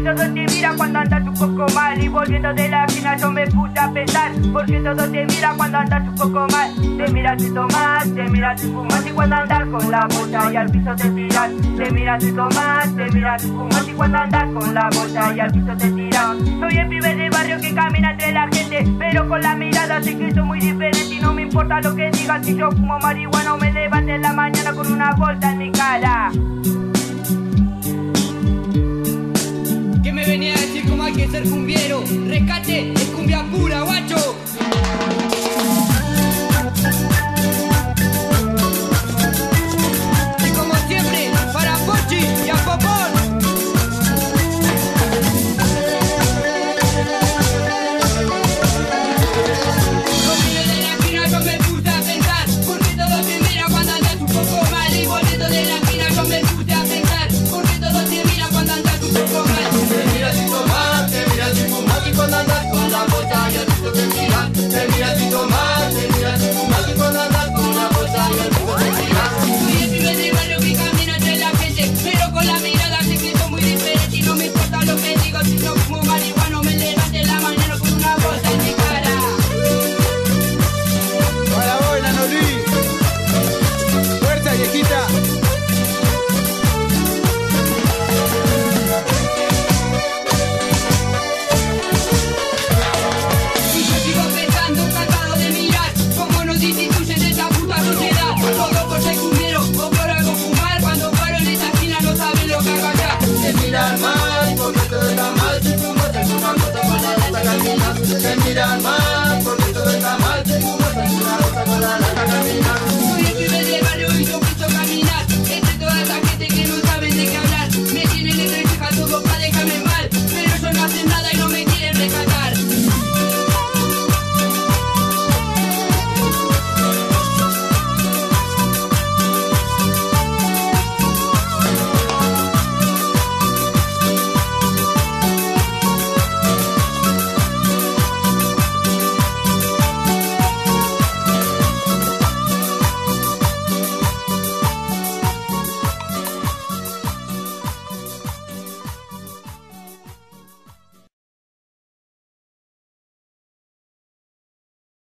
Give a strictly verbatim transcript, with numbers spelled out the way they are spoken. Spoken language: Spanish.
todo te mira cuando andas un poco mal. Y volviendo de la esquina yo me puse a pensar, porque todo te mira cuando andas un poco mal. Te miras y tomas, te miras y fumas, y cuando andas con la bota y al piso te tiras. Te miras y tomas, te miras y fumas, y cuando andas con la bota y al piso te tiras. Soy el pibe del barrio que camina entre la gente, pero con la mirada sé que soy muy diferente. Y no me importa lo que digan, si yo fumo marihuana o me levanto en la mañana con una bolsa en mi cara. ¿Qué me venía a decir cómo hay que ser cumbiero? Rescate es cumbia pura, guacho. Y como siempre, para Pochi y a Popón. Te miran mal,